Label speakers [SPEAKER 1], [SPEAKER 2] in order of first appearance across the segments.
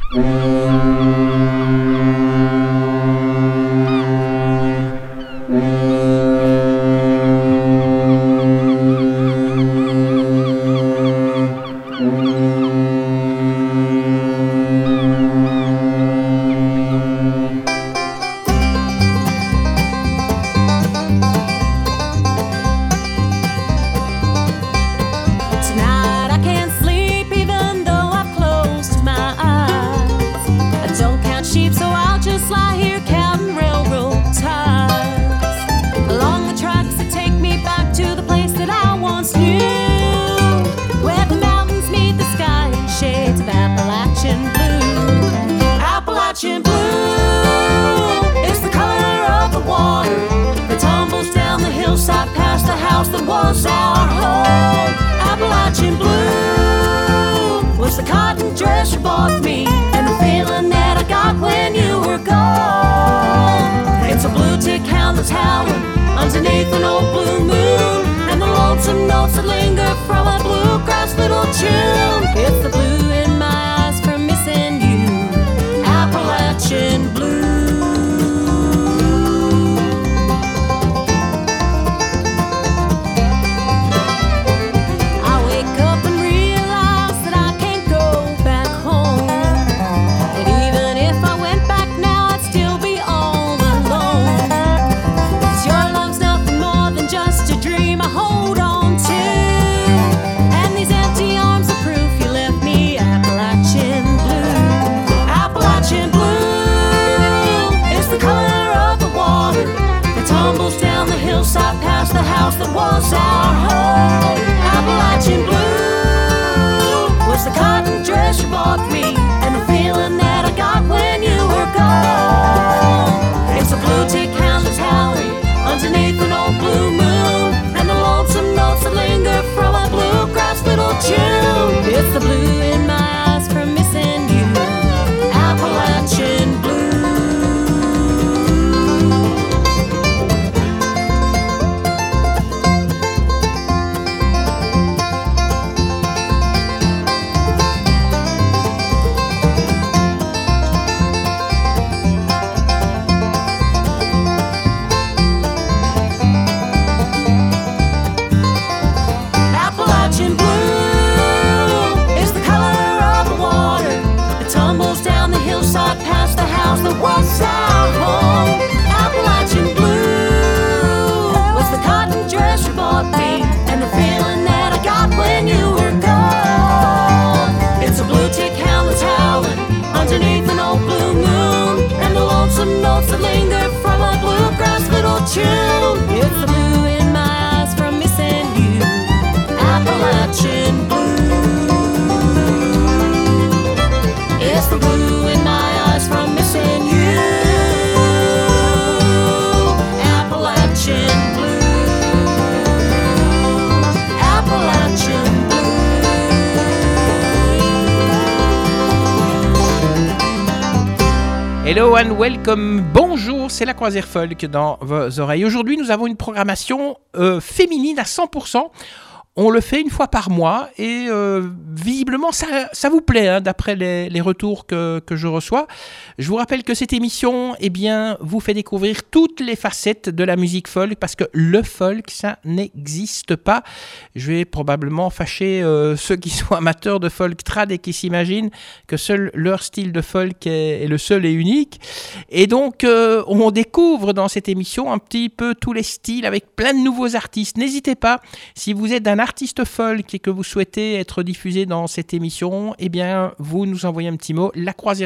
[SPEAKER 1] Hello and welcome, bonjour, c'est la Croisière Folk dans vos oreilles. Aujourd'hui, nous avons une programmation féminine à 100%. On le fait une fois par mois et visiblement ça vous plaît hein, d'après les retours que je reçois. Je vous rappelle que cette émission vous fait découvrir toutes les facettes de la musique folk parce que le folk ça n'existe pas. Je vais probablement fâcher ceux qui sont amateurs de folk trad et qui s'imaginent que seul leur style de folk est le seul et unique. Et donc on découvre dans cette émission un petit peu tous les styles avec plein de nouveaux artistes. N'hésitez pas, si vous êtes un artiste folk et que vous souhaitez être diffusé dans cette émission, vous nous envoyez un petit mot,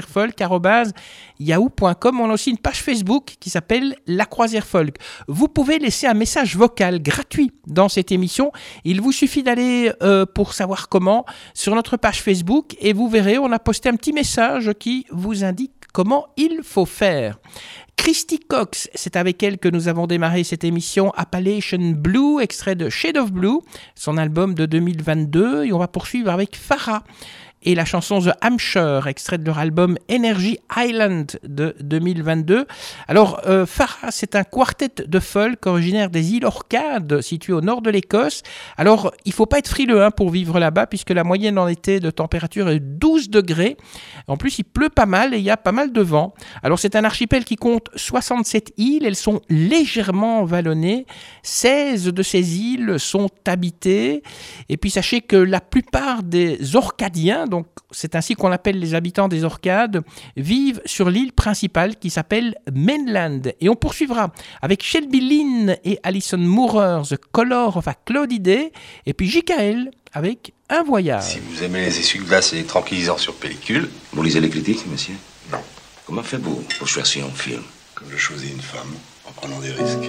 [SPEAKER 1] lacroisièrefolk@yahoo.com. On a aussi une page Facebook qui s'appelle La Croisière Folk. Vous pouvez laisser un message vocal gratuit dans cette émission. Il vous suffit d'aller, pour savoir comment, sur notre page Facebook et vous verrez, on a posté un petit message qui vous indique comment il faut faire. Christy Cox, c'est avec elle que nous avons démarré cette émission Appalachian Blue, extrait de Shade of Blue, son album de 2022, et on va poursuivre avec Farah et la chanson The Hampshire, extrait de leur album Energy Island de 2022. Alors, Farah, c'est un quartet de folk originaire des îles Orcades, situées au nord de l'Écosse. Alors, il ne faut pas être frileux pour vivre là-bas, puisque la moyenne en été de température est 12 degrés. En plus, il pleut pas mal et il y a pas mal de vent. Alors, c'est un archipel qui compte 67 îles. Elles sont légèrement vallonnées. 16 de ces îles sont habitées. Et puis, sachez que la plupart des Orcadiens, donc c'est ainsi qu'on appelle les habitants des Orcades, vivent sur l'île principale qui s'appelle Mainland. Et on poursuivra avec Shelby Lynn et Alison Moorer, The Color of a Cloudy Day, et puis J.K.L. avec Un Voyage.
[SPEAKER 2] Si vous aimez les essuie-glaces et les tranquillisants sur pellicule...
[SPEAKER 3] Vous lisez les critiques, monsieur?
[SPEAKER 2] Non.
[SPEAKER 3] Comment faites-vous pour choisir un film?
[SPEAKER 2] Comme je choisis une femme, en prenant des risques.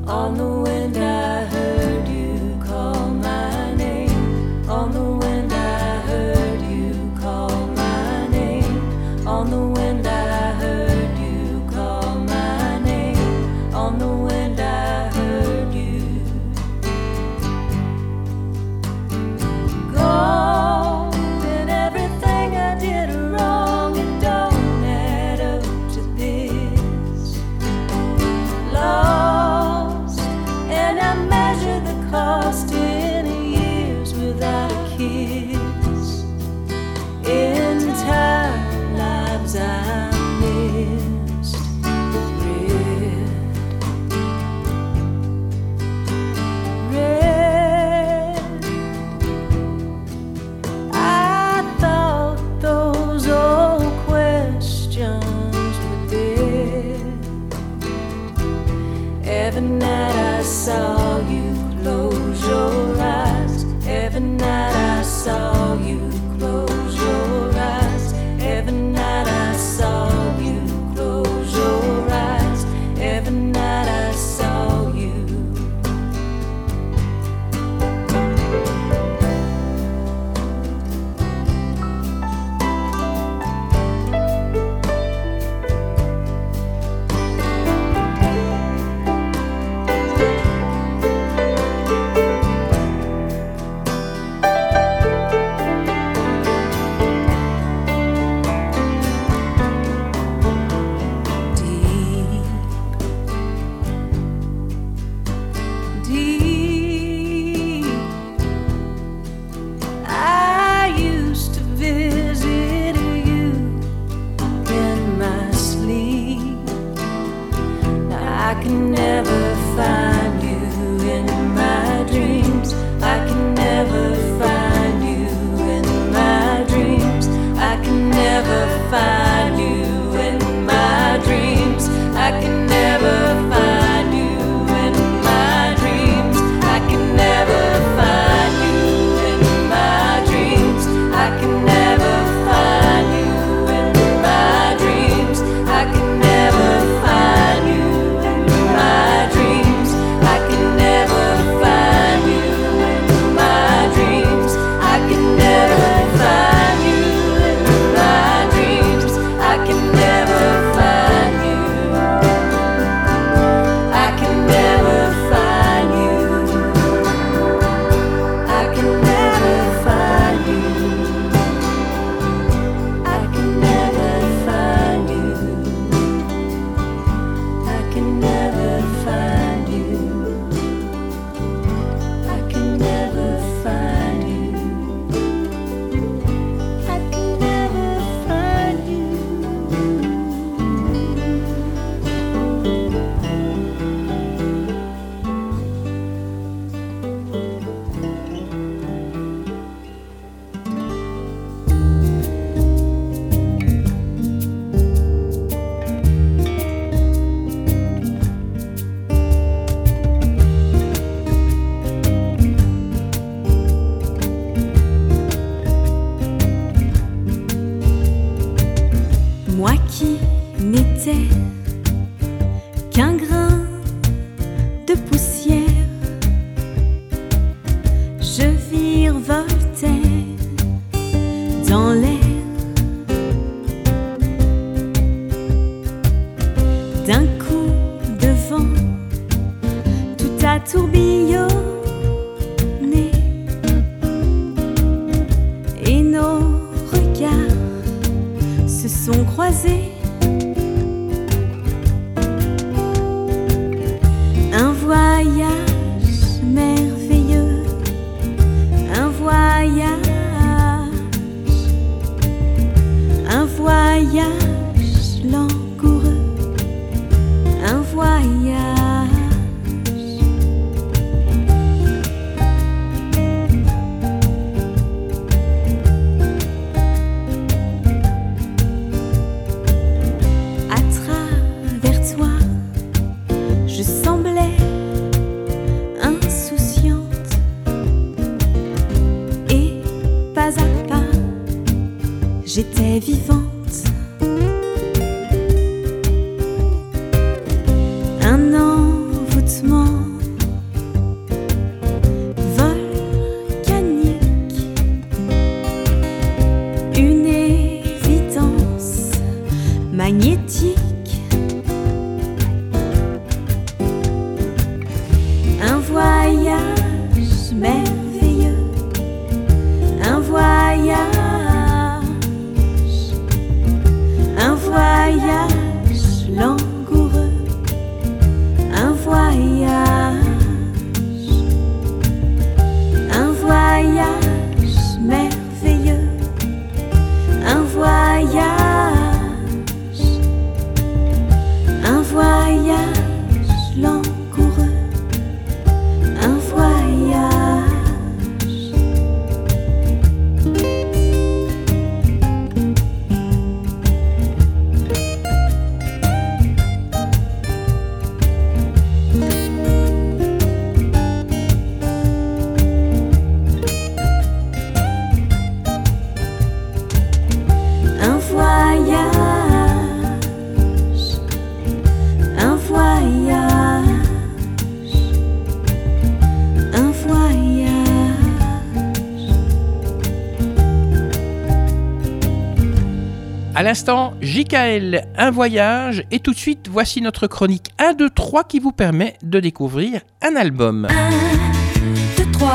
[SPEAKER 4] On the wind I heard you call my name. On the wind I heard you call my name. On the wind I heard you call my name. On the wind I heard you. Gold and everything I did wrong, it don't add up to this. Lost, and I measure the cost in years without a kiss. Entire lives I missed. Red. I thought those old questions were dead. Every night I saw you close your eyes. Every night I saw you close your eyes. Every night I saw you close your eyes. Every night I saw you. Deep. I used to visit you in my sleep. Now I can never find you in my dreams. I can never find you in my dreams. I can never find you in my dreams. I can never find you in my dreams. I can never find you in my dreams. I can never find you in my dreams. I can never find you in my dreams. I can never find you in my dreams. I can never find you in my dreams. I can never find you. I can never find you. I can never find you. I can never find you. I can never find you. I can never find you. I can never find you.
[SPEAKER 5] Moi qui n'étais qu'un grain de poussière, je virevoltais dans l'air. D'un coup de vent, tout a tourbillonné et nos regards se sont croisés. Un voyage merveilleux, un voyage langoureux, un voyage. À travers toi, je semblais insouciante et pas à pas, j'étais vivante. Un envoûtement battements volcaniques, une évidence magnétique, un voyage merveilleux, un voyage langoureux, un voyage merveilleux, un voyage langoureux, un voyage.
[SPEAKER 1] À l'instant, JKL, un voyage, et tout de suite, voici notre chronique 1, 2, 3 qui vous permet de découvrir un album.
[SPEAKER 4] 1, 2, 3.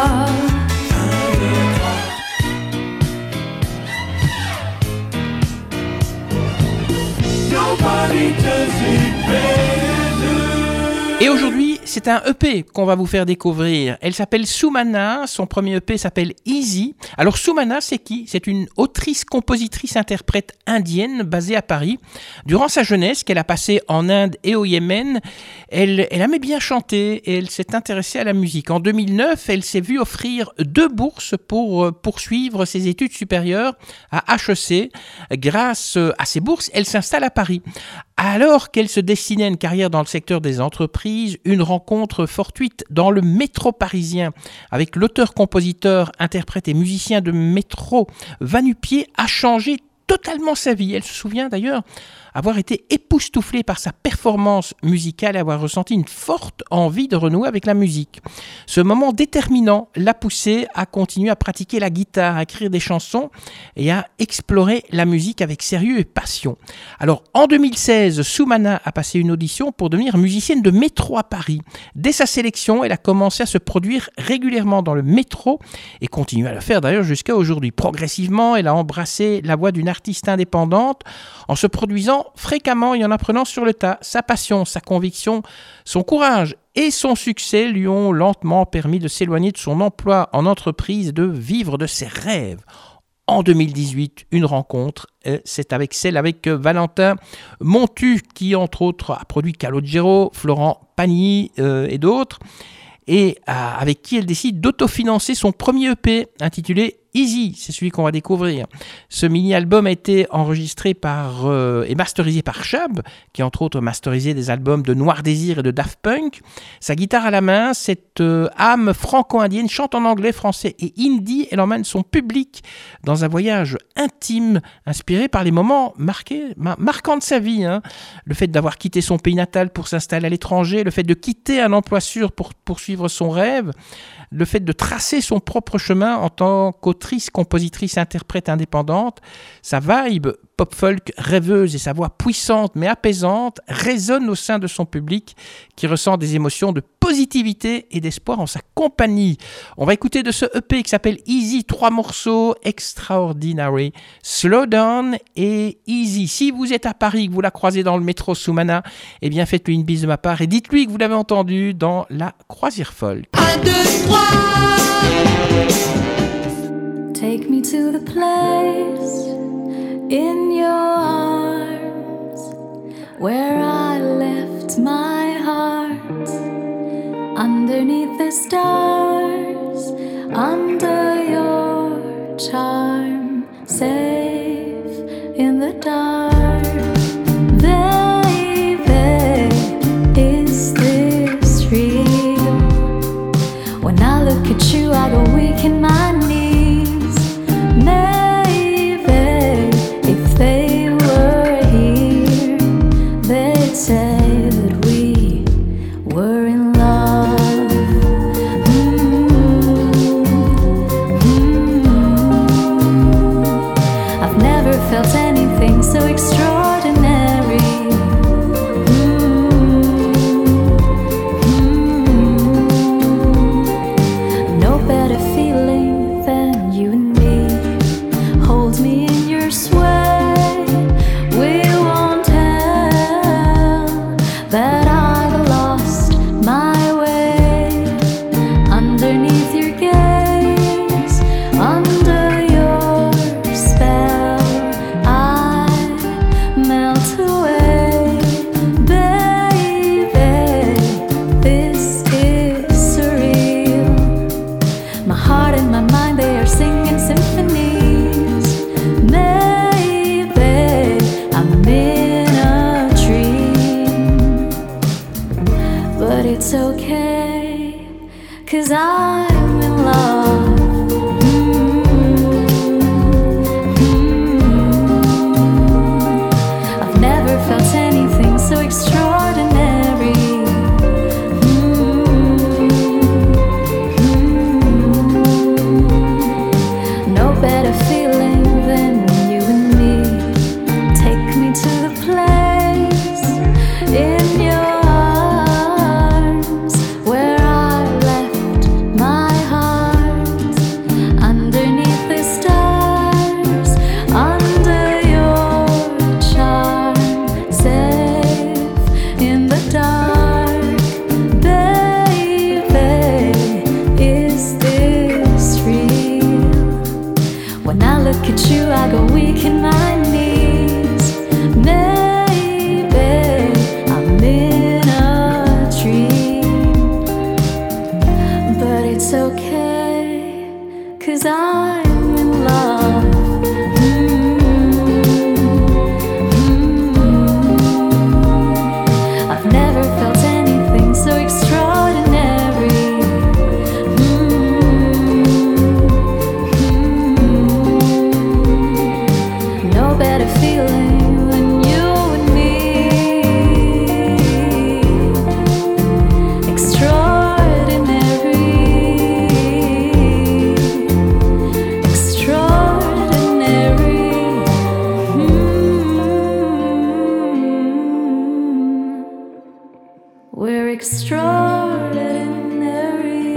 [SPEAKER 1] Et aujourd'hui, c'est un EP qu'on va vous faire découvrir. Elle s'appelle Soumana, son premier EP s'appelle Easy. Alors Soumana, c'est qui ? C'est une autrice, compositrice, interprète indienne basée à Paris. Durant sa jeunesse, qu'elle a passée en Inde et au Yémen, elle aimait bien chanter et elle s'est intéressée à la musique. En 2009, elle s'est vue offrir 2 bourses pour poursuivre ses études supérieures à HEC. Grâce à ces bourses, elle s'installe à Paris. Alors qu'elle se destinait à une carrière dans le secteur des entreprises, une rencontre fortuite dans le métro parisien avec l'auteur, compositeur, interprète et musicien de métro Va-Nu-Pieds a changé totalement sa vie. Elle se souvient d'ailleurs avoir été époustouflée par sa performance musicale et avoir ressenti une forte envie de renouer avec la musique. Ce moment déterminant l'a poussée à continuer à pratiquer la guitare, à écrire des chansons et à explorer la musique avec sérieux et passion. Alors en 2016, Soumana a passé une audition pour devenir musicienne de métro à Paris. Dès sa sélection, elle a commencé à se produire régulièrement dans le métro et continue à le faire d'ailleurs jusqu'à aujourd'hui. Progressivement, elle a embrassé la voie d'une artiste indépendante en se produisant fréquemment et en apprenant sur le tas. Sa passion, sa conviction, son courage et son succès lui ont lentement permis de s'éloigner de son emploi en entreprise et de vivre de ses rêves. En 2018, une rencontre, c'est celle avec Valentin Montu, qui entre autres a produit Calogero, Florent Pagny et d'autres, et avec qui elle décide d'autofinancer son premier EP intitulé Easy, c'est celui qu'on va découvrir. Ce mini-album a été enregistré et masterisé par Chab, qui entre autres masterisé des albums de Noir Désir et de Daft Punk. Sa guitare à la main, cette âme franco-indienne chante en anglais, français et hindi. Elle emmène son public dans un voyage intime, inspiré par les moments marquants de sa vie. Le fait d'avoir quitté son pays natal pour s'installer à l'étranger, le fait de quitter un emploi sûr pour poursuivre son rêve, le fait de tracer son propre chemin en tant qu'autrice, compositrice, interprète indépendante. Sa vibe pop-folk rêveuse et sa voix puissante mais apaisante résonnent au sein de son public qui ressent des émotions de positivité et d'espoir en sa compagnie. On va écouter de ce EP qui s'appelle Easy 3 morceaux: Extraordinary, Slow Down et Easy. Si vous êtes à Paris, que vous la croisez dans le métro Soumana, eh bien faites-lui une bise de ma part et dites-lui que vous l'avez entendu dans la Croisière Folk.
[SPEAKER 4] 1, 2, 3. Take me to the place in your arms where I left my heart, underneath the stars, under your charm, safe in the dark. Baby, is this real? When I look at you, I go weak in my knees. Maybe if they were here, they'd say that we were in love.
[SPEAKER 5] But it's okay, 'cause I'm in love. I've never felt anything so extraordinary. No better feeling than you and me. Take me to the place in your arms where I left my heart, underneath the stars, under your charm, safe in the dark. Baby, is this real? When I look at you, I go weak in my knees. Maybe I'm in a dream, but it's okay, 'cause I'm in love. I've never felt anything so extraordinary. No better feeling than you and me. Extraordinary. Extraordinary. We're extraordinary.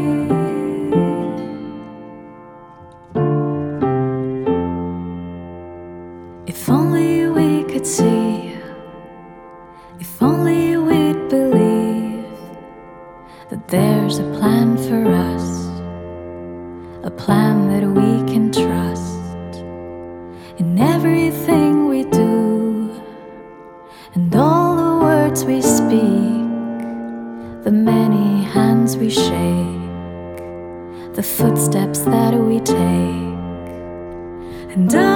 [SPEAKER 5] If only we could see, if only we'd believe that there's a plan for us, a plan that we can trust in everything we do and all the words we speak, the many hands we shake, the footsteps that we take. And I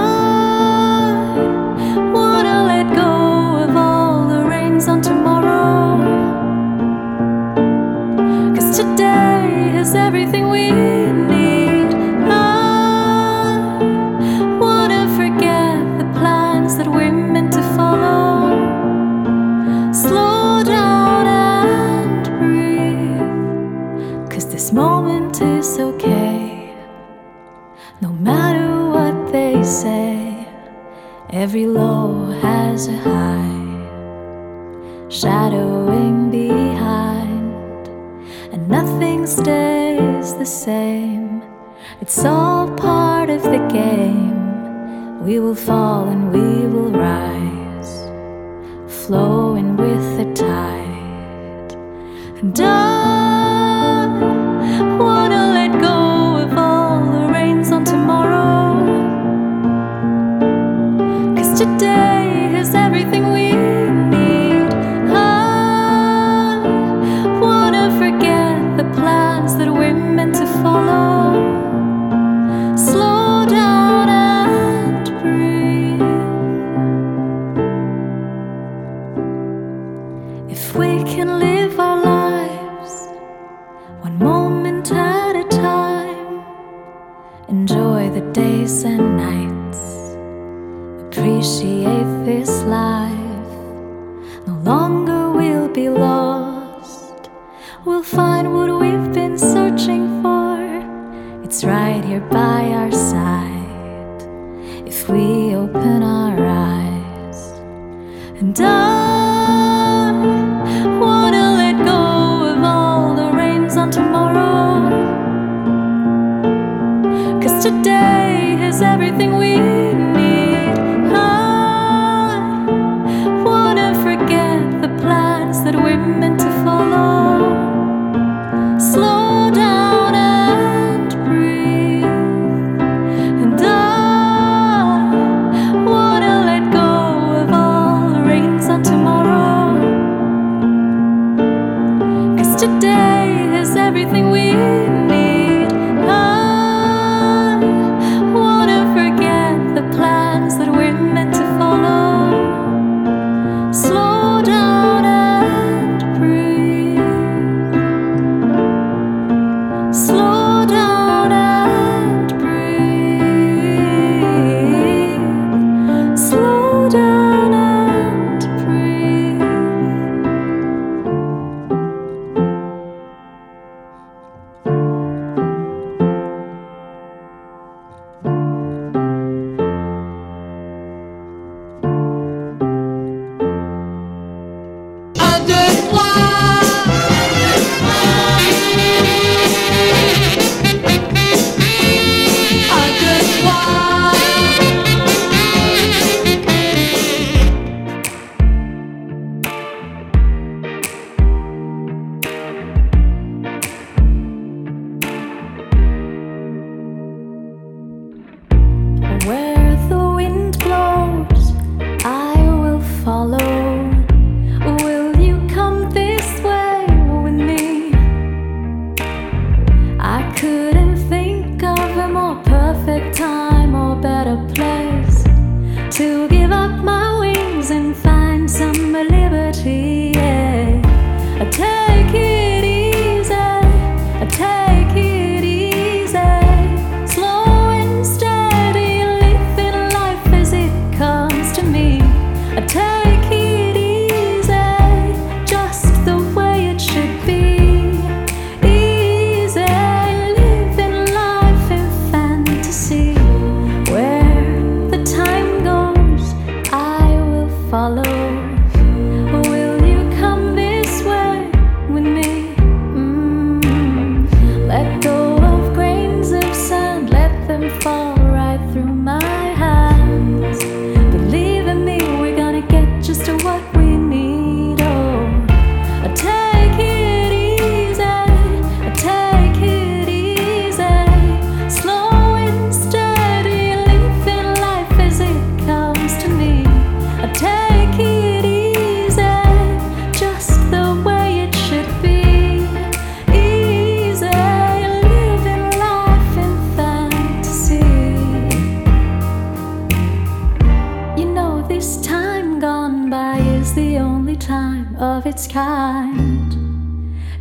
[SPEAKER 5] wanna let go of all the reins on tomorrow, 'cause today is everything we need. I wanna forget the plans that we're meant to follow. Slow down and breathe, 'cause this moment is okay. No matter what they say, every low has a high, shadowing behind, and nothing stays the same. It's all part of the game. We will fall and we will rise, flowing with the tide. And I wanna let go of all the reins on tomorrow, 'cause today is everything we need. I wanna forget the plans that we're meant to follow. Slow down and breathe. If we can live our lives one moment at a time, enjoy the days and nights, appreciate this life. No longer we'll be lost, we'll find what we've been searching for. It's right here by our side, if we open our eyes. And I wanna let go of all the reins on tomorrow, 'cause today is everything we need. I wanna forget the plans that we're meant to follow. Slow down and breathe. And I wanna let go of all the reins on tomorrow, 'cause today is everything we need. I wanna forget the plans that we're meant to follow. Slow down and breathe.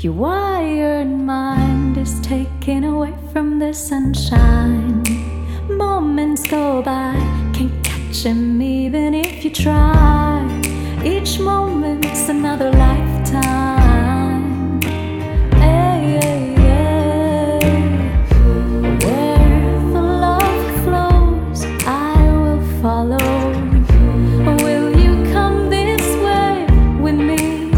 [SPEAKER 5] your wired mind is taken away from the sunshine. Moments go by, can't catch them even if you try. Each moment's another lifetime. Hey, hey, hey. Where the love flows, I will follow. Will you come this way with me?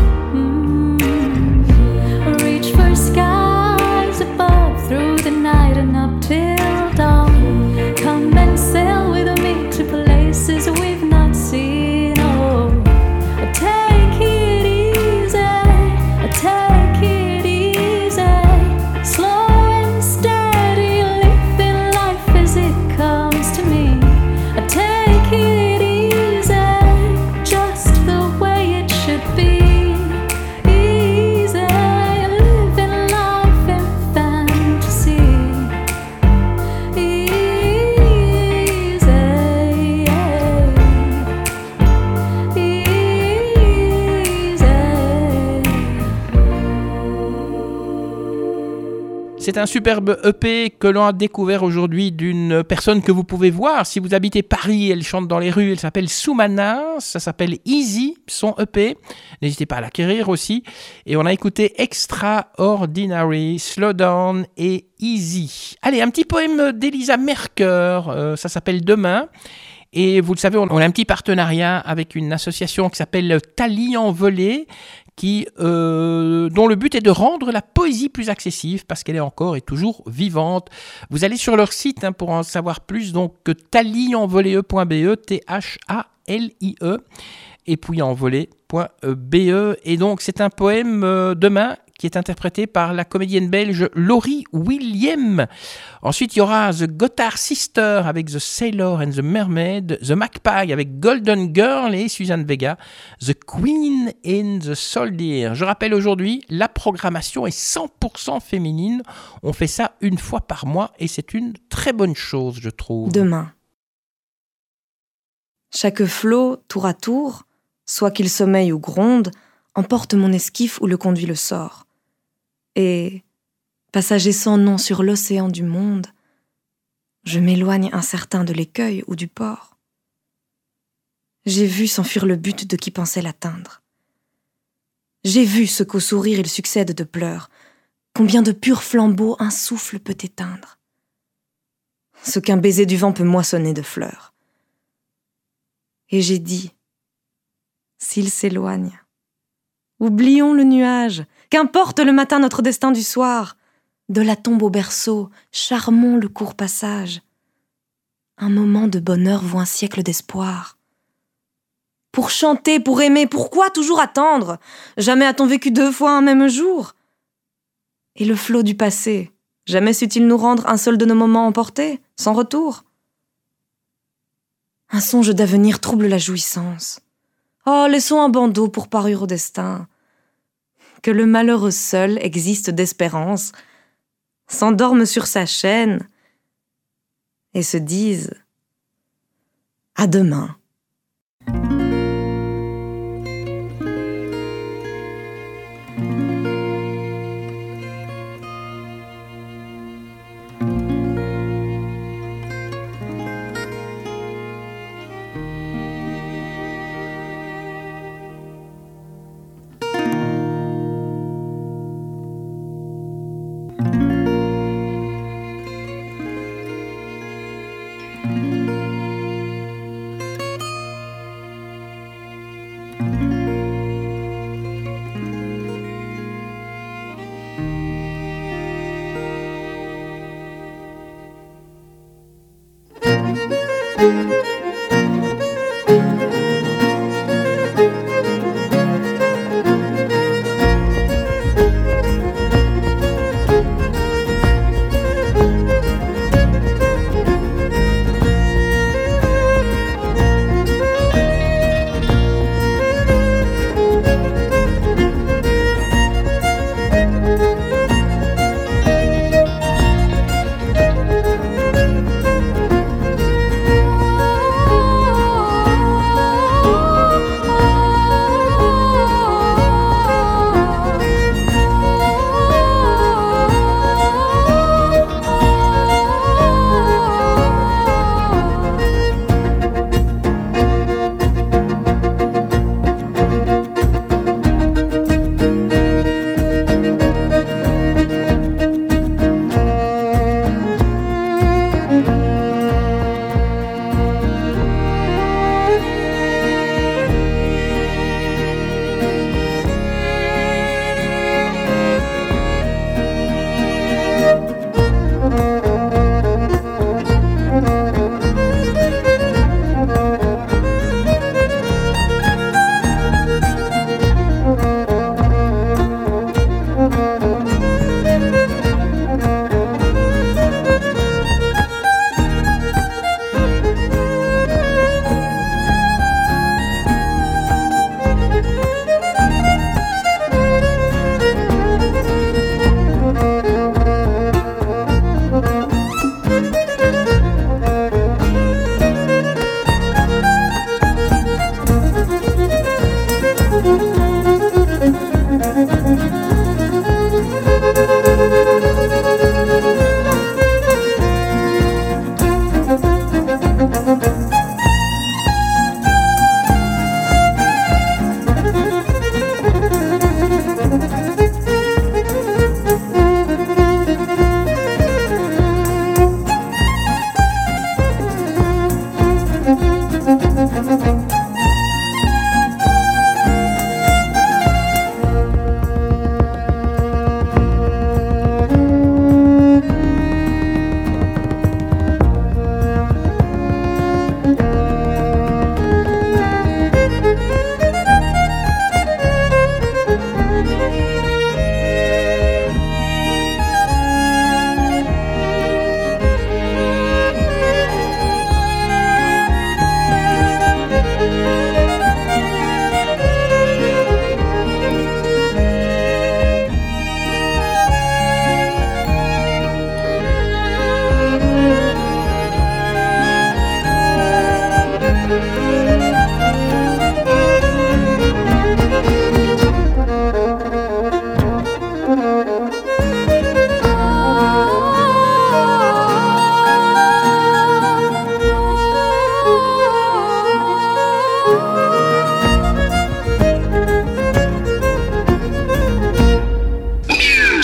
[SPEAKER 5] Reach for skies above, through the night and up till dawn. Come and sail with me to places we've not seen. Oh, take it easy, take it easy. Slow and steady, living life as it comes to me. Take it easy, just the way it should be. Easy, living life in fantasy.
[SPEAKER 1] C'est un superbe EP que l'on a découvert aujourd'hui d'une personne que vous pouvez voir. Si vous habitez Paris, elle chante dans les rues, elle s'appelle Soumana, ça s'appelle Easy, son EP. N'hésitez pas à l'acquérir aussi. Et on a écouté Extraordinary, Slow Down et Easy. Allez, un petit poème d'Elisa Merker, ça s'appelle Demain. Et vous le savez, on a un petit partenariat avec une association qui s'appelle Tali Envolée, dont le but est de rendre la poésie plus accessible parce qu'elle est encore et toujours vivante. Vous allez sur leur site pour en savoir plus, donc talienvolee.be, T-H-A-L-I-E, et puis envolée.be. Et donc c'est un poème Demain qui est interprété par la comédienne belge Laurie William. Ensuite, il y aura The Gotthard Sister avec The Sailor and the Mermaid, The Magpie avec Golden Girl et Suzanne Vega, The Queen and the Soldier. Je rappelle aujourd'hui, la programmation est 100% féminine. On fait ça une fois par mois et c'est une très bonne chose, je trouve.
[SPEAKER 6] Demain. Chaque flot, tour à tour, soit qu'il sommeille ou gronde, emporte mon esquif ou le conduit le sort. Et, passager sans nom sur l'océan du monde, je m'éloigne incertain de l'écueil ou du port. J'ai vu s'enfuir le but de qui pensait l'atteindre. J'ai vu ce qu'au sourire il succède de pleurs, combien de purs flambeaux un souffle peut éteindre. Ce qu'un baiser du vent peut moissonner de fleurs. Et j'ai dit, s'il s'éloigne, oublions le nuage, qu'importe le matin notre destin du soir. De la tombe au berceau, charmons le court passage. Un moment de bonheur vaut un siècle d'espoir. Pour chanter, pour aimer, pourquoi toujours attendre? Jamais a-t-on vécu 2 fois un même jour? Et le flot du passé, jamais sut-il nous rendre un seul de nos moments emportés, sans retour? Un songe d'avenir trouble la jouissance. Oh, laissons un bandeau pour parure au destin. Que le malheureux seul existe d'espérance, s'endorme sur sa chaîne et se dise « À demain ».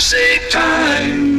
[SPEAKER 7] save time.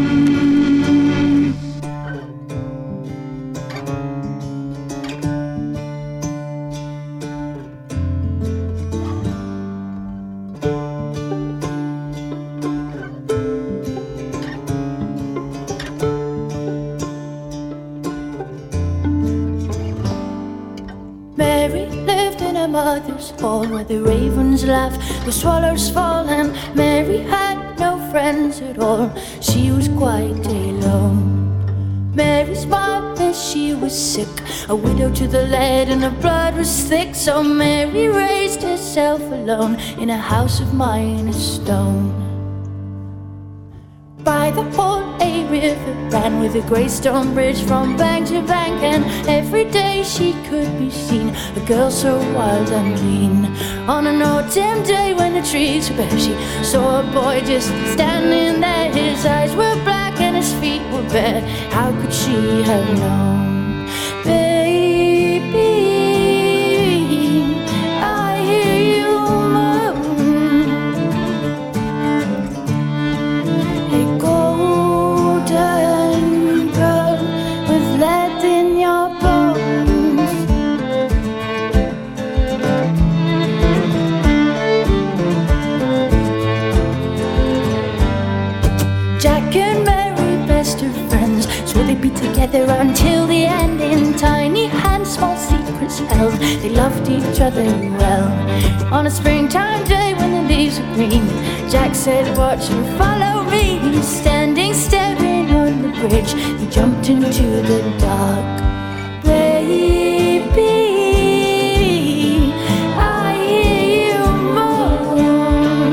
[SPEAKER 8] Mother's hall where the ravens laugh, the swallows fall, and Mary had no friends at all. She was quite alone. Mary's mom, she was sick, a widow to the lead, and her blood was thick. So Mary raised herself alone in a house of minus stone. By the hall a river ran with a grey stone bridge from bank to bank, and every day she could be seen, a girl so wild and clean. On an autumn day when the trees were bare, she saw a boy just standing there. His eyes were black and his feet were bare. How could she have known? Baby, I hear you moan. A golden girl with lead in your bones. Jack and Mary, best of friends, so they'd be together until the end. In tiny hands, small secrets held, they loved each other well. On a springtime day when the leaves were green, Jack said, watch and follow me. Standing, staring on the bridge, he jumped into the dark. Baby, I hear you moan.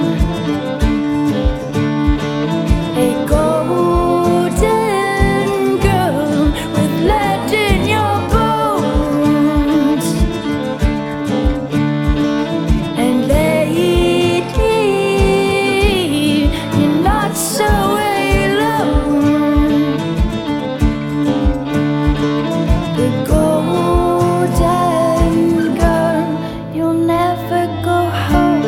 [SPEAKER 8] A golden girl with lead in your bones. And lately, you're not so alone. The golden girl, you'll never go home.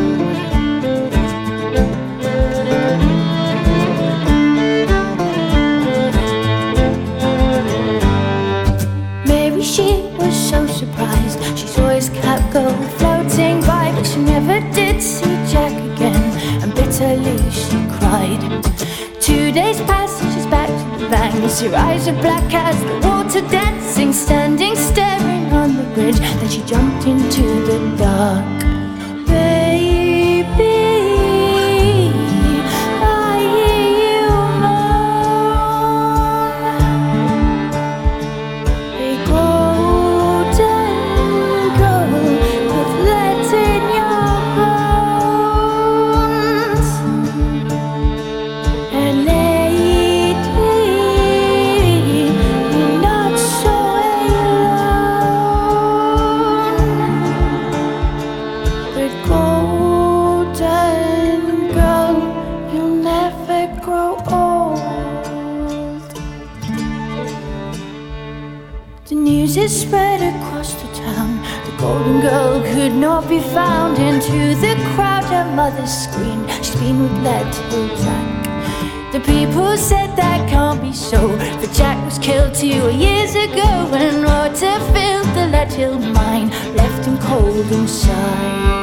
[SPEAKER 8] Mary, she was so surprised. She saw his cat go floating by, but she never did see Jack again, and bitterly she cried. 2 days passed and she's back to the banks. Her eyes are black as the water dancing, standing, staring on the bridge. Then she jumped into the dark. Baby, I hear you moan. A golden girl with lead in your bones. And lately, you're not so alone. The golden girl, you'll never grow old. The news is spread across the town. The golden girl could not be found. Into the crowd her mother screamed, she's been with lead till Jack. The people said that can't be so, for Jack was killed 2 years ago, when water filled the Lead Hill mine, left him cold inside.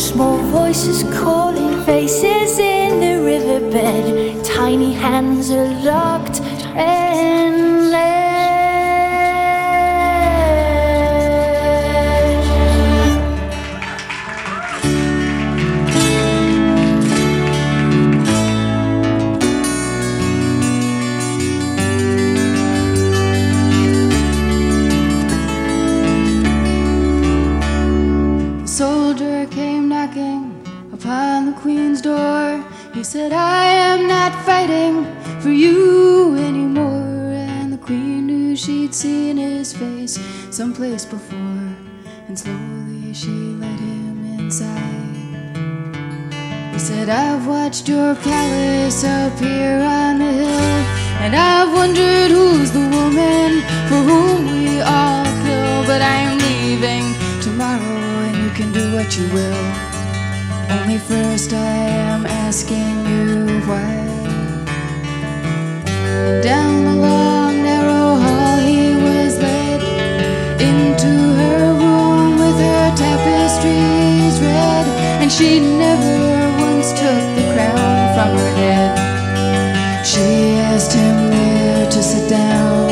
[SPEAKER 8] small voices calling, faces in the riverbed, tiny hands are locked and led.
[SPEAKER 7] Soldier came knocking upon the Queen's door. He said, I am not fighting for you anymore. And the Queen knew she'd seen his face someplace before, and slowly she led him inside. He said, I've watched your palace up here on the hill, and I've wondered who's the woman for whom we all kill. But I am leaving tomorrow, you can do what you will. Only first I am asking you why. And down the long narrow hall he was led, into her room with her tapestries red, and she never once took the crown from her head. She asked him there to sit down.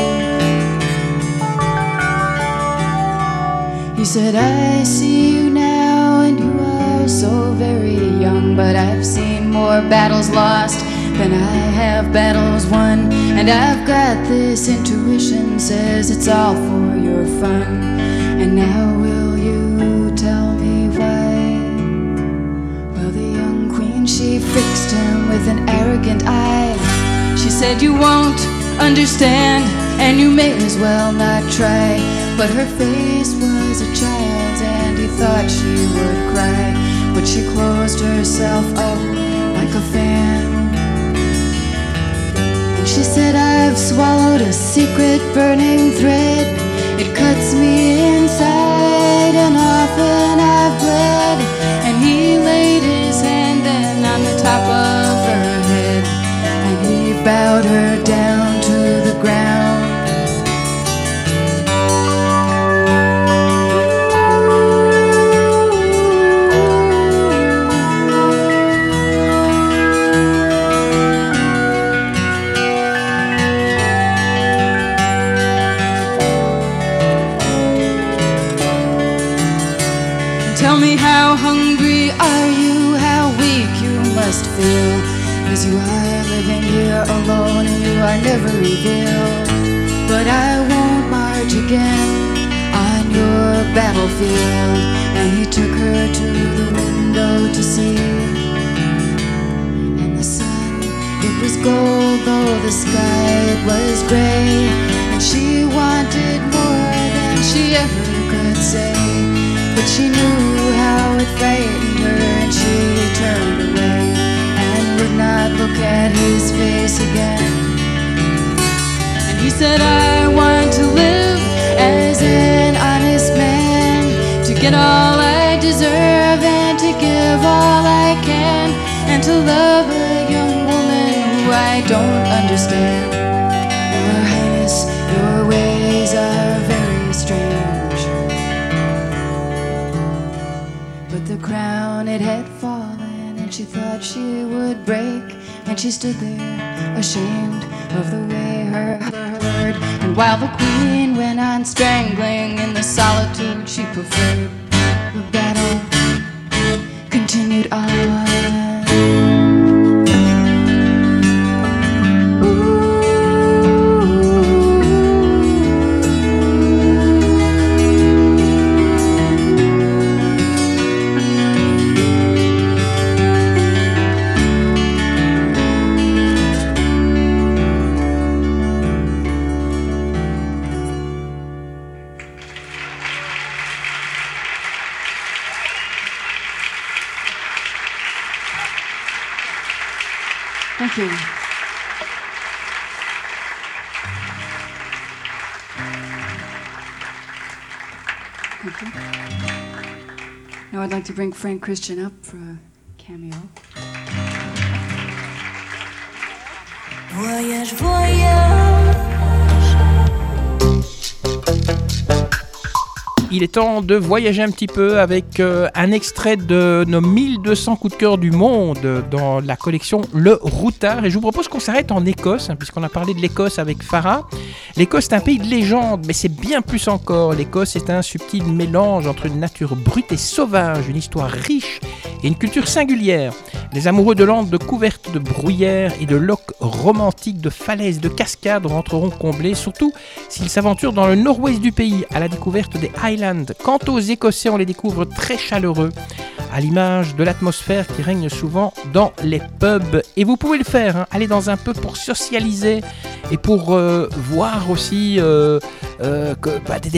[SPEAKER 7] He said, I see you now, and you are so very young, but I've seen more battles lost than I have battles won, and I've got this intuition, says it's all for your fun. And now will you tell me why? Well, the young Queen, she fixed him with an arrogant eye. She said, you won't understand, and you may as well not try. But her face was a child's, and he thought she would cry. But she closed herself up like a fan, and she said, I've swallowed a secret burning thread. It cuts me inside, and often I've bled. And he laid his hand then on the top of her head, and he bowed her down to the ground. Tell me, how hungry are you? How weak you must feel, as you are living here alone and you are never revealed. But I won't march again on your battlefield. And he took her to the window to see, and the sun, it was gold, though the sky, it was gray. And she wanted more than she ever could say, but she knew how it frightened her, and she turned away and would not look at his face again. And he said, I want to live as an honest man, to get all I deserve and to give all I can, and to love a young woman who I don't understand. Your Highness, your ways are very strange. But the crown, it had fallen, and she thought she would break, and she stood there, ashamed of the way her heard. And while the Queen went on strangling in the solitude she preferred, the battle continued on. Thank you. Thank you. Now I'd like to bring Frank Christian up for a cameo.
[SPEAKER 4] Voyage, voyage.
[SPEAKER 1] il est temps de voyager un petit peu avec un extrait de nos 1200 coups de cœur du monde dans la collection Le Routard. Et je vous propose qu'on s'arrête en Écosse, puisqu'on a parlé de l'Écosse avec Farah. L'Écosse est un pays de légende, mais c'est bien plus encore. L'Écosse est un subtil mélange entre une nature brute et sauvage, une histoire riche et une culture singulière. Les amoureux de landes couvertes de bruyères et de lochs romantiques, de falaises, de cascades rentreront comblés, surtout s'ils s'aventurent dans le nord-ouest du pays, à la découverte des Highlands. Quant aux Écossais, on les découvre très chaleureux, à l'image de l'atmosphère qui règne souvent dans les pubs. Et vous pouvez le faire, hein, aller dans un pub pour socialiser et pour voir aussi des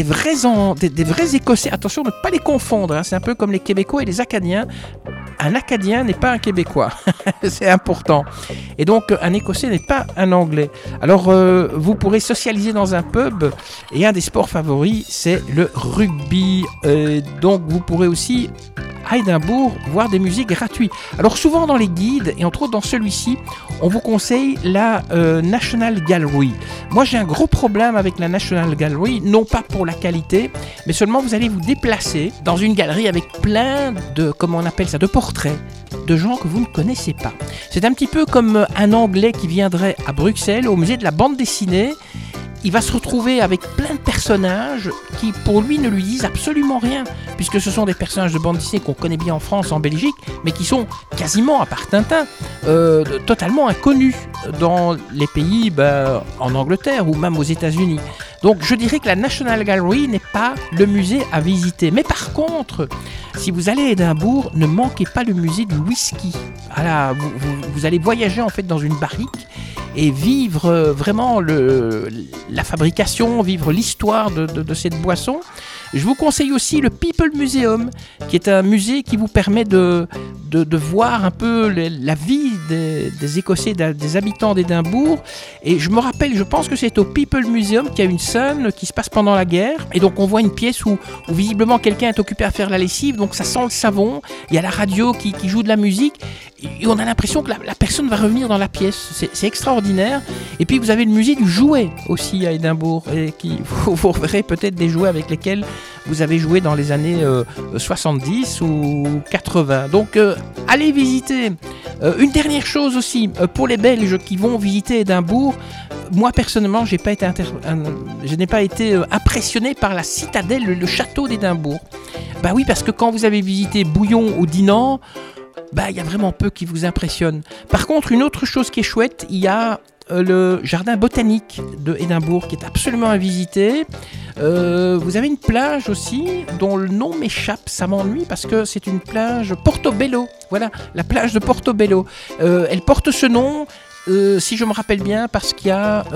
[SPEAKER 1] vrais Écossais. Attention de ne pas les confondre, hein, c'est un peu comme les Québécois et les Acadiens. Un Acadien n'est pas un Québécois, c'est important. Et donc, un Écossais n'est pas un Anglais. Alors, vous pourrez socialiser dans un pub, et un des sports favoris, c'est le rugby. Donc, vous pourrez aussi, à Édimbourg, voir des musées gratuits. Alors, souvent dans les guides, et entre autres dans celui-ci, on vous conseille la National Gallery. Moi, j'ai un gros problème avec la National Gallery, non pas pour la qualité, mais seulement vous allez vous déplacer dans une galerie avec plein de, comment on appelle ça, de portraits de gens que vous ne connaissez pas. C'est un petit peu comme un Anglais qui viendrait à Bruxelles au musée de la bande dessinée. Il va se retrouver avec plein de personnages qui, pour lui, ne lui disent absolument rien, puisque ce sont des personnages de bande dessinée qu'on connaît bien en France, en Belgique, mais qui sont quasiment, à part Tintin, totalement inconnus dans les pays, en Angleterre ou même aux États-Unis. Donc je dirais que la National Gallery n'est pas le musée à visiter. Mais par contre, si vous allez à Édimbourg, ne manquez pas le musée du whisky. Voilà, vous allez voyager en fait dans une barrique et vivre vraiment la fabrication, vivre l'histoire de cette boisson. Je vous conseille aussi le People Museum, qui est un musée qui vous permet de voir un peu la vie des Écossais, des habitants d'Édimbourg. Et je me rappelle, je pense que c'est au People Museum qu'il y a une scène qui se passe pendant la guerre. Et donc on voit une pièce où visiblement quelqu'un est occupé à faire la lessive, donc ça sent le savon. Il y a la radio qui joue de la musique. Et on a l'impression que la personne va revenir dans la pièce. C'est extraordinaire. Et puis vous avez le musée du jouet aussi à Édimbourg. Et vous verrez peut-être des jouets avec lesquels vous avez joué dans les années 70 ou 80. Donc allez visiter. Une dernière chose aussi, pour les Belges qui vont visiter Édimbourg, moi personnellement je n'ai pas été impressionné par la citadelle, le château d'Édimbourg. Bah oui, parce que quand vous avez visité Bouillon ou Dinan, il y a vraiment peu qui vous impressionne. Par contre, une autre chose qui est chouette, il y a le jardin botanique de Édimbourg qui est absolument à visiter. Vous avez une plage aussi dont le nom m'échappe, ça m'ennuie parce que c'est une plage Portobello. Voilà, la plage de Portobello. Elle porte ce nom, si je me rappelle bien, parce qu'il y a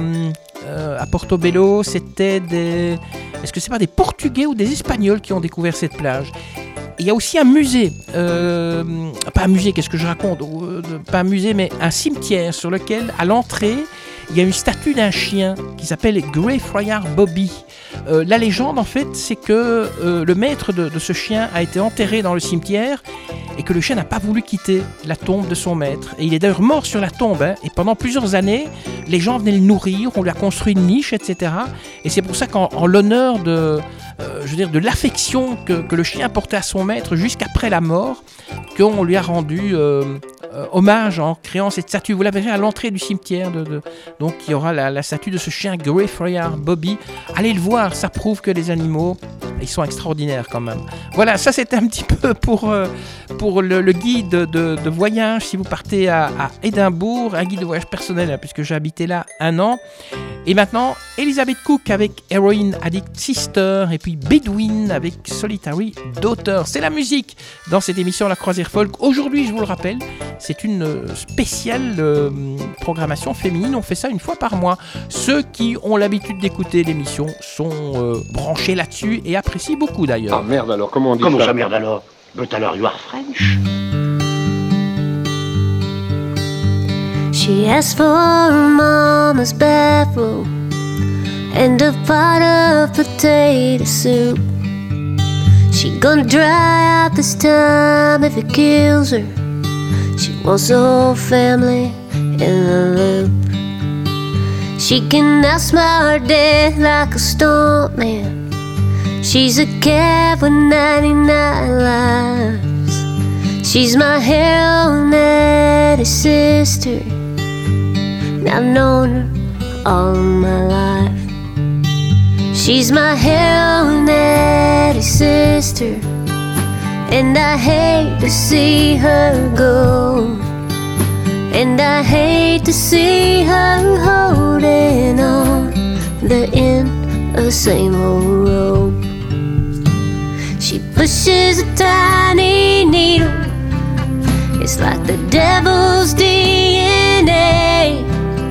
[SPEAKER 1] à Portobello, c'était est-ce que c'est pas des Portugais ou des Espagnols qui ont découvert cette plage? Il y a aussi un musée, pas un musée, qu'est-ce que je raconte, pas un musée, mais un cimetière sur lequel, à l'entrée, il y a une statue d'un chien qui s'appelle Greyfriars Bobby. La légende, en fait, c'est que le maître de ce chien a été enterré dans le cimetière et que le chien n'a pas voulu quitter la tombe de son maître. Et il est d'ailleurs mort sur la tombe. Hein, et pendant plusieurs années, les gens venaient le nourrir, on lui a construit une niche, etc. Et c'est pour ça qu'en l'honneur de l'affection que le chien portait à son maître jusqu'après la mort, qu'on lui a rendu hommage en créant cette statue. Vous la verrez à l'entrée du cimetière. Donc il y aura la statue de ce chien Greyfriars Bobby. Allez le voir, ça prouve que les animaux, ils sont extraordinaires quand même. Voilà, ça c'était un petit peu pour le guide de voyage si vous partez à Édimbourg, un guide de voyage personnel, hein, puisque j'ai habité là 1 an. Et maintenant, Elizabeth Cook avec Heroin Addict Sister et puis Bedouin avec Solitary Daughter. C'est la musique dans cette émission La Croisière Folk. Aujourd'hui, je vous le rappelle, c'est une spéciale programmation féminine. On fait ça une fois par mois. Ceux qui ont l'habitude d'écouter l'émission sont branchés là-dessus et apprécient beaucoup d'ailleurs.
[SPEAKER 9] Ah merde alors, comment on dit
[SPEAKER 10] comment
[SPEAKER 9] ça?
[SPEAKER 10] ça merde alors? But alors you are French.
[SPEAKER 11] She asked for her mama's bathrobe and a pot of potato soup. She gonna dry out this time if it kills her. She wants the whole family in the loop. She can outsmart her dead like a stuntman. She's a cat with 99 lives. She's my heroin daddy's sister. I've known her all my life. She's my heroin daddy's sister, and I hate to see her go. And I hate to see her holding on the end of the same old rope. She pushes a tiny needle. It's like the devil's DNA.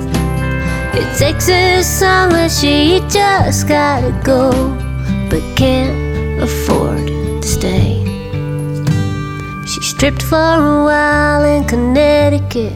[SPEAKER 11] It takes her somewhere she just gotta go, but can't afford to stay. She stripped for a while in Connecticut.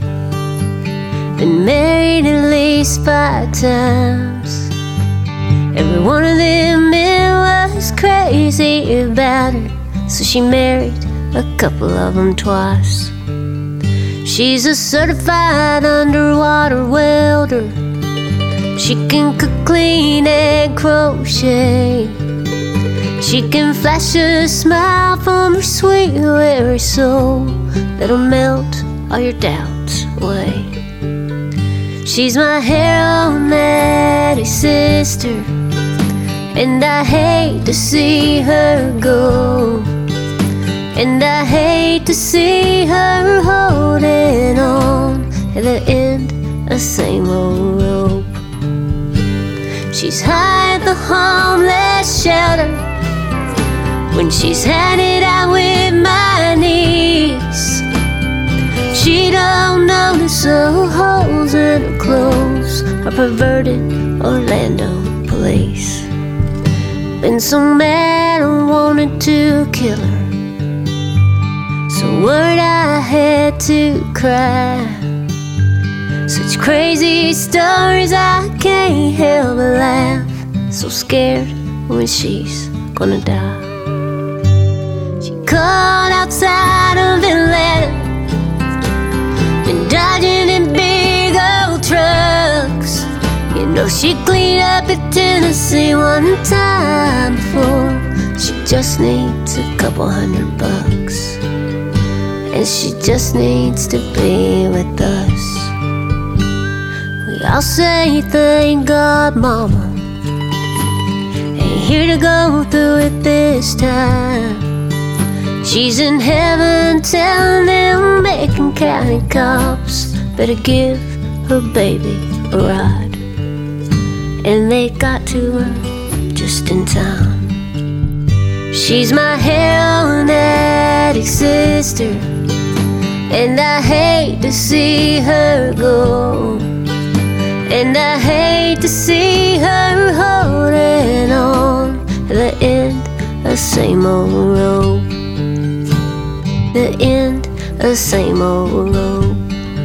[SPEAKER 11] Been married at least 5 times. Every one of them men was crazy about her, so she married a couple of them twice. She's a certified underwater welder. She can cook, clean, and crochet. She can flash a smile from her sweet, weary soul that'll melt all your doubts away. She's my heroin daddy's sister, and I hate to see her go. And I hate to see her holding on at the end of the same old rope. She's high at the homeless shelter when she's handed out with my niece. She don't notice the holes in her clothes or perverted Orlando police. Been so mad I wanted to kill her, so worried I had to cry. Such crazy stories I can't help but laugh. So scared when she's gonna die. She called outside of Atlanta, been dodging in big old trucks. You know she cleaned up at Tennessee one time before. She just needs a couple $100, and she just needs to be with us. We all say thank God Mama ain't here to go through it this time. She's in heaven telling them Macon County cops better give her baby a ride. And they got to her just in time. She's my heroin addict sister, and I hate to see her go. And I hate to see her holding on at the end of the same old rope. The end of the same old rope.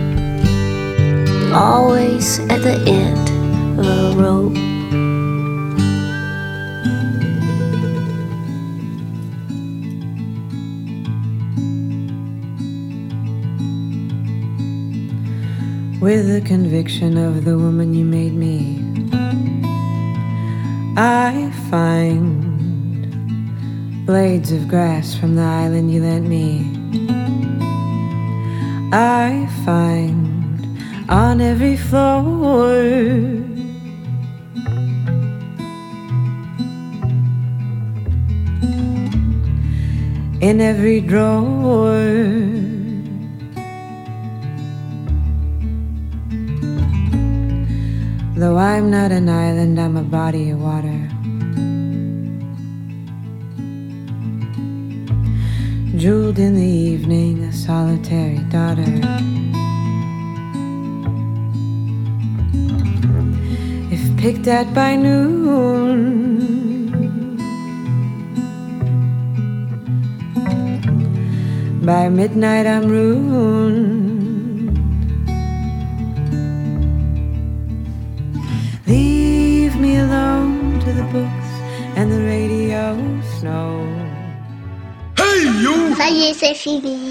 [SPEAKER 11] Always at the end of a rope.
[SPEAKER 9] With the conviction of the woman you made me, I find blades of grass from the island you lent me. I find on every floor in every drawer though I'm not an island, I'm a body of water. Jeweled in the evening, a solitary daughter. If picked at by noon, by midnight I'm ruined. Leave me alone to the books and the radio snow.
[SPEAKER 11] Hey you! Ça y est, c'est fini.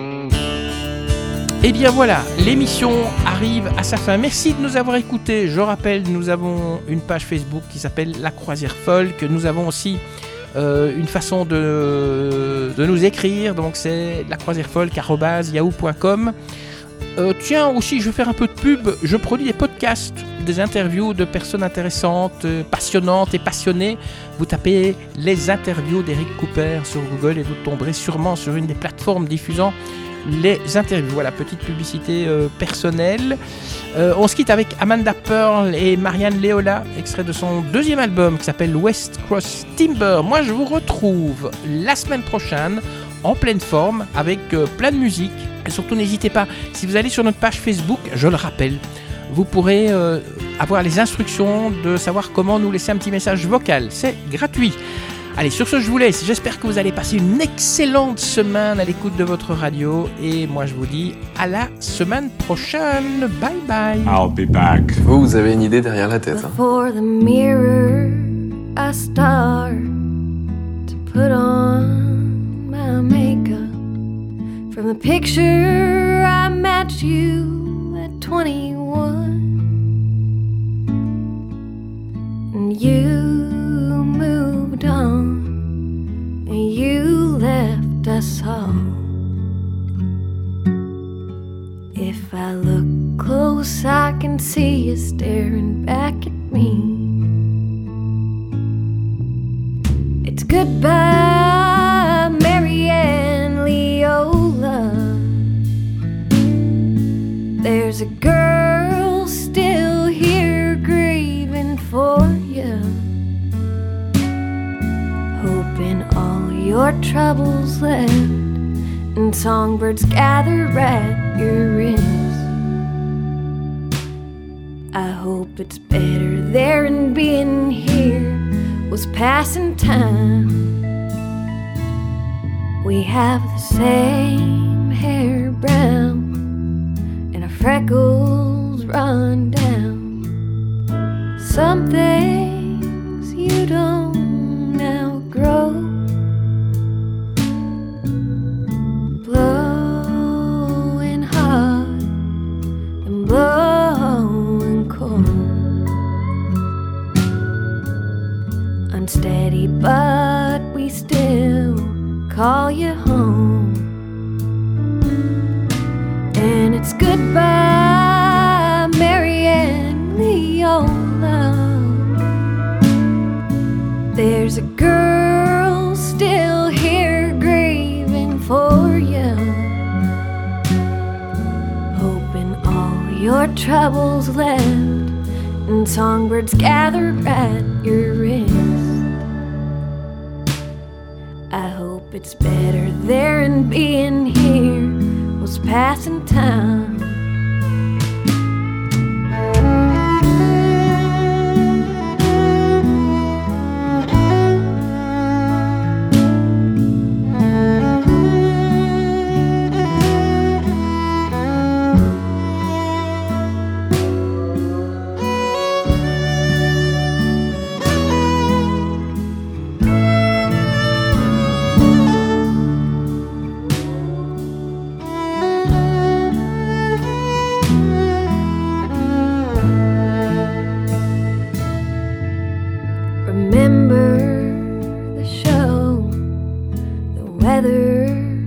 [SPEAKER 1] Et bien voilà, l'émission arrive à sa fin. Merci de nous avoir écoutés. Je rappelle, nous avons une page Facebook qui s'appelle La Croisière Folk. Nous avons aussi une façon de nous écrire, donc c'est lacroisièrefolk@yahoo.com. Tiens, aussi, je vais faire un peu de pub. Je produis des podcasts, des interviews de personnes intéressantes, passionnantes et passionnées. Vous tapez les interviews d'Eric Cooper sur Google et vous tomberez sûrement sur une des plateformes diffusant les interviews. Voilà, petite publicité personnelle. On se quitte avec Amanda Pearl et Marianne Leola, extrait de son deuxième album qui s'appelle West Cross Timber. Moi, je vous retrouve la semaine prochaine en pleine forme avec plein de musique. Et surtout, n'hésitez pas, si vous allez sur notre page Facebook, je le rappelle, vous pourrez avoir les instructions de savoir comment nous laisser un petit message vocal. C'est gratuit. Allez, sur ce, je vous laisse. J'espère que vous allez passer une excellente semaine à l'écoute de votre radio. Et moi, je vous dis à la semaine prochaine. Bye bye.
[SPEAKER 12] I'll be back.
[SPEAKER 13] Vous avez une idée derrière la tête.
[SPEAKER 4] Before the mirror, I start to put on my makeup. From the picture I met you at 21, and you moved on, and you left us all. If I look close, I can see you staring back at me. It's goodbye, Marianne Leola. There's a girl still here grieving for you, hoping all your troubles left, and songbirds gather at your wrist. I hope it's better there than being here was passing time. We have the same hair brown, and our freckles run down. Some things you don't outgrow. Blowing hot and blowing cold, unsteady, but we still call you home. And it's goodbye, Marianne Leola. There's a girl still here grieving for you, hoping all your troubles left, and songbirds gather at your wrist. I hope it's better there than being here was passing time. Remember the show, the weather